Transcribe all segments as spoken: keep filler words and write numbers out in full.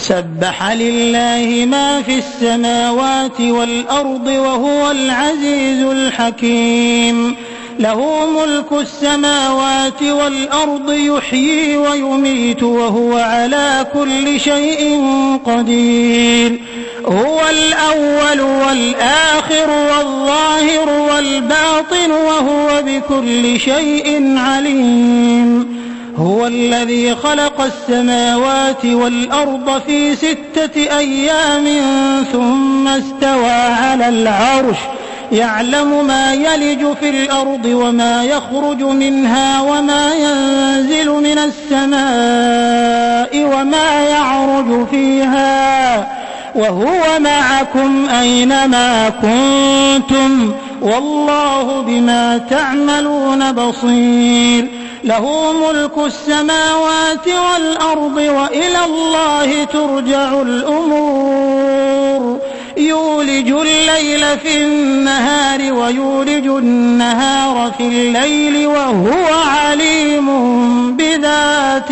سبح لله ما في السماوات والأرض وهو العزيز الحكيم له ملك السماوات والأرض يحيي ويميت وهو على كل شيء قدير هو الأول والآخر والظاهر والباطن وهو بكل شيء عليم هو الذي خلق السماوات والأرض في ستة أيام ثم استوى على العرش يعلم ما يلج في الأرض وما يخرج منها وما ينزل من السماء وما يعرج فيها وهو معكم أينما كنتم والله بما تعملون بصير له ملك السماوات والأرض وإلى الله ترجع الأمور يولج الليل في النهار ويولج النهار في الليل وهو عليم بذات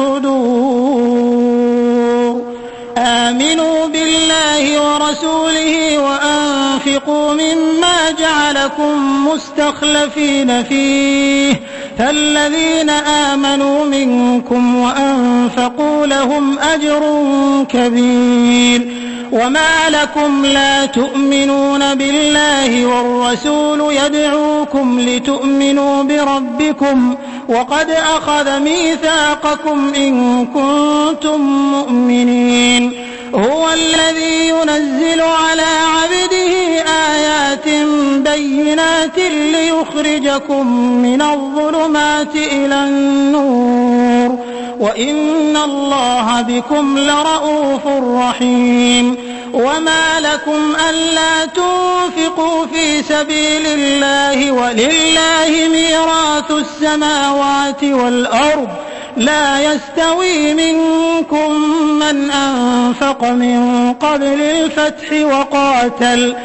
الصدور آمنوا بالله ورسوله وأنفقوا مما جعلكم مستخلفين فيه فالذين آمنوا منكم وأنفقوا لهم أجر كبير وما لكم لا تؤمنون بالله والرسول يدعوكم لتؤمنوا بربكم وقد أخذ ميثاقكم إن كنتم مؤمنين هو الذي ينزل على عبده آيات بينات ليخرجكم من الظلمات إلى النور وإن الله بكم لرءوف رحيم وما لكم ألا تنفقوا في سبيل الله ولله ميراث السماوات والأرض لا يستوي منكم من أنفق من قبل الفتح وقاتل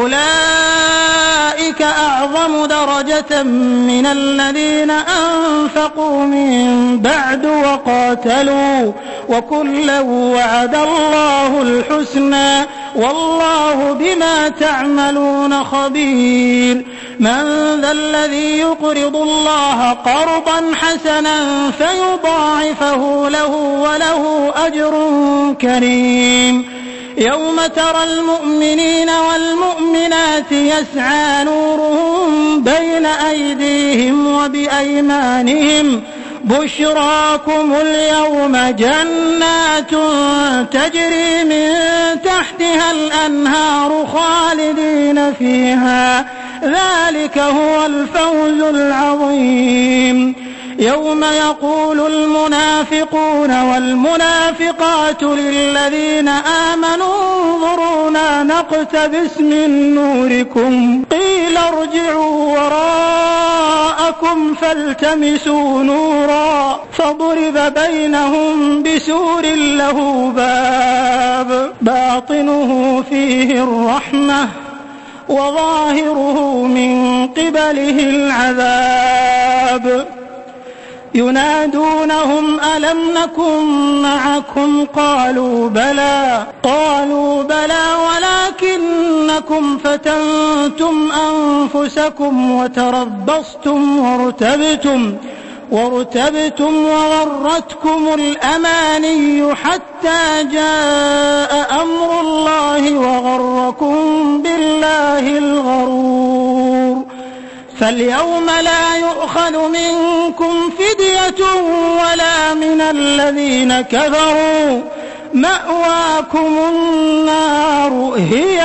أولئك أعظم درجة من الذين أنفقوا من بعد وقاتلوا وكلا وعد الله الحسنى والله بما تعملون خبير من ذا الذي يقرض الله قرضا حسنا فيضاعفه له وله أجر كريم يوم ترى المؤمنين والمؤمنات يسعى نورهم بين أيديهم وبأيمانهم بشراكم اليوم جنات تجري من تحتها الأنهار خالدين فيها ذلك هو الفوز العظيم يوم يقول المنافقون والمنافقات للذين آمنوا انظرونا نقتبس من نوركم قيل ارجعوا وراءكم فالتمسوا نورا فضرب بينهم بسور له باب باطنه فيه الرحمة وظاهره من قبله العذاب ينادونهم ألم نكن معكم قالوا بلى قالوا بلى ولكنكم فتنتم أنفسكم وتربصتم وارتبتم وارتبتم وغرتكم الأماني حتى جاء أمر الله وغركم بالله الغرور فاليوم لا يؤخذ منكم فدية ولا من الذين كفروا مأواكم النار هي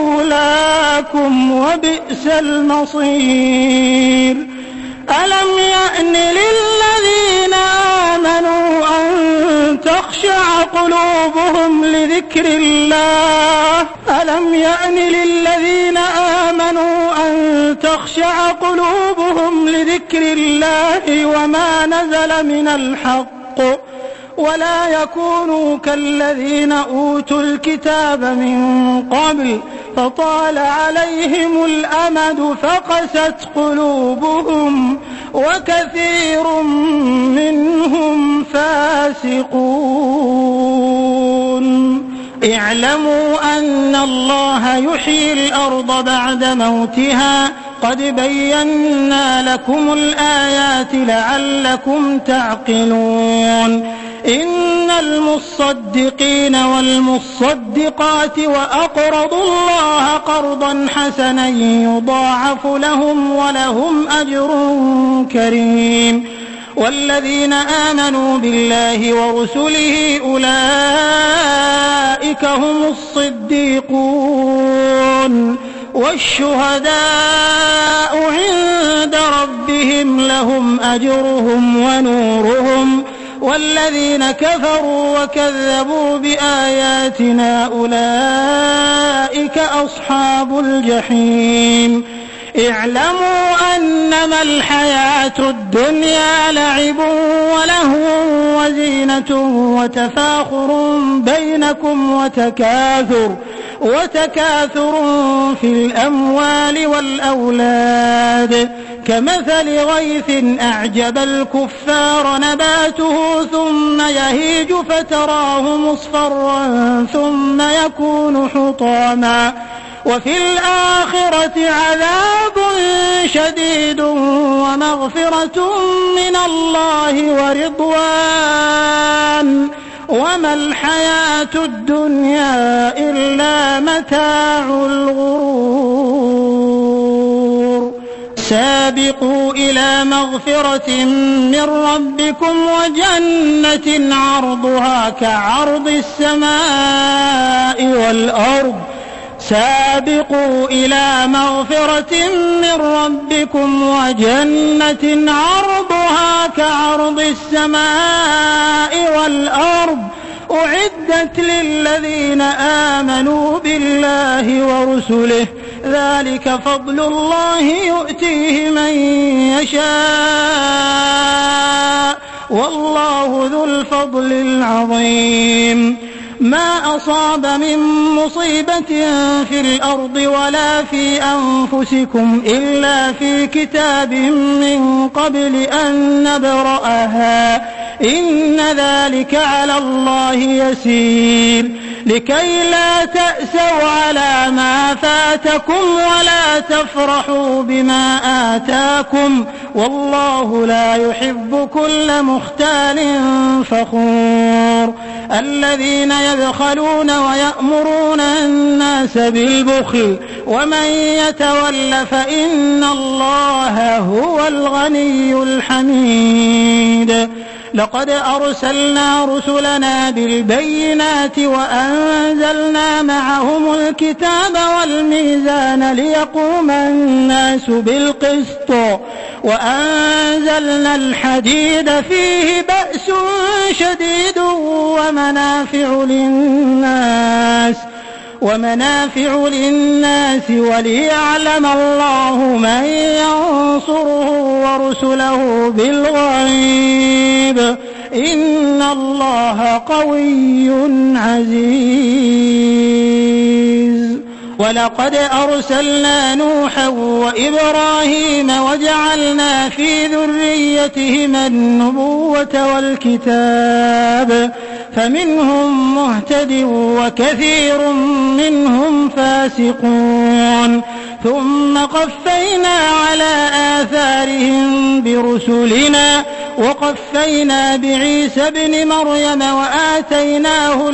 مولاكم وبئس المصير ألم يأن للذين آمنوا أن تخشع قلوبهم لذكر الله ألم يأن للذين آمنوا أن تخشع قلوبهم لذكر الله وما نزل من الحق ولا يكونوا كالذين أوتوا الكتاب من قبل فطال عليهم الأمد فقست قلوبهم وكثير منهم فاسقون اعلموا أن الله يحيي الأرض بعد موتها قد بينا لكم الآيات لعلكم تعقلون إن المصدقين والمصدقات وأقرضوا الله قرضا حسنا يضاعف لهم ولهم أجر كريم والذين آمنوا بالله ورسله أولئك هم الصديقون والشهداء عند ربهم لهم أجرهم ونورهم والذين كفروا وكذبوا بآياتنا أولئك أصحاب الجحيم اعلموا أنما الحياة الدنيا لعب ولهو وزينة وتفاخر بينكم وتكاثر وتكاثر في الأموال والأولاد كمثل غيث أعجب الكفار نباته ثم يهيج فتراه مصفرا ثم يكون حطاما وفي الآخرة عذاب شديد ومغفرة من الله ورضوان وما الحياة الدنيا إلا متاع الغرور سابقوا إلى مغفرة من ربكم وجنة عرضها كعرض السماء والأرض سابقوا إلى مغفرة من ربكم وجنة عرضها كعرض السماء والأرض أعدت للذين آمنوا بالله ورسله ذلك فضل الله يؤتيه من يشاء والله ذو الفضل العظيم ما أصاب من مصيبة في الأرض ولا في أنفسكم إلا في كتاب من قبل أن نبرأها إن ذلك على الله يسير لكي لا تأسوا على ما فاتكم ولا تفرحوا بما آتاكم والله لا يحب كل مختال فخور الذين يبخلون ويأمرون الناس بالبخل ومن يتول فإن الله هو الغني الحميد لقد أرسلنا رسلنا بالبينات وأنزلنا معهم الكتاب والميزان ليقوم الناس بالقسط وأنزلنا الحديد فيه بأس شديد ومنافع للناس ومنافع للناس وليعلم الله من ينصره ورسله بالغيب إن الله قوي عزيز ولقد أرسلنا نوحا وإبراهيم وجعلنا في ذريتهما النبوة والكتاب فمنهم مهتد وكثير منهم فاسقون ثم قفينا على آثارهم برسلنا وقفينا بعيسى ابن مريم وآتيناه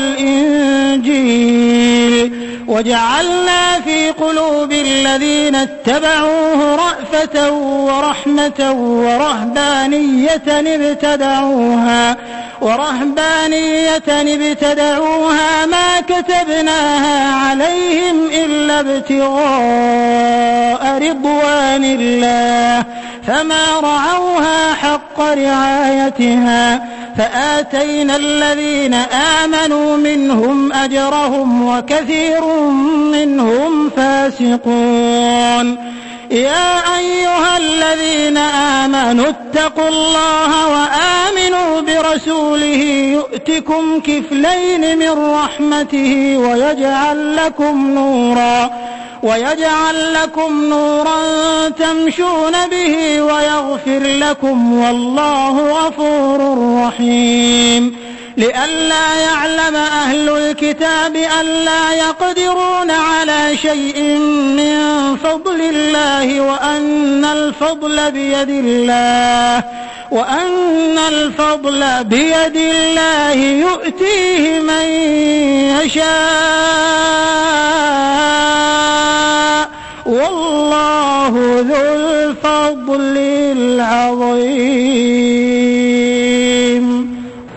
الإنجيل وجعلنا في قلوب الذين اتبعوه رأفة ورحمة ورهبانية ابتدعوها ورهبانية ابتدعوها ما كتبناها عليهم إلا ابتغاء رضوان الله فما رعوها حق رعايتها فآتينا الذين آمنوا منهم أجرهم وكثير منهم فاسقون يا أيها الذين آمنوا اتقوا الله وآمنوا برسوله يؤتكم كفلين من رحمته ويجعل لكم نورا ويجعل لكم نورا تمشون به ويغفر لكم والله غفور رحيم لئلا يعلم أهل الكتاب ألا يقدرون على شيء من فضل الله وأن الفضل بيد الله وأن الفضل بيد الله يؤتيه من يشاء والله ذو الفضل العظيم.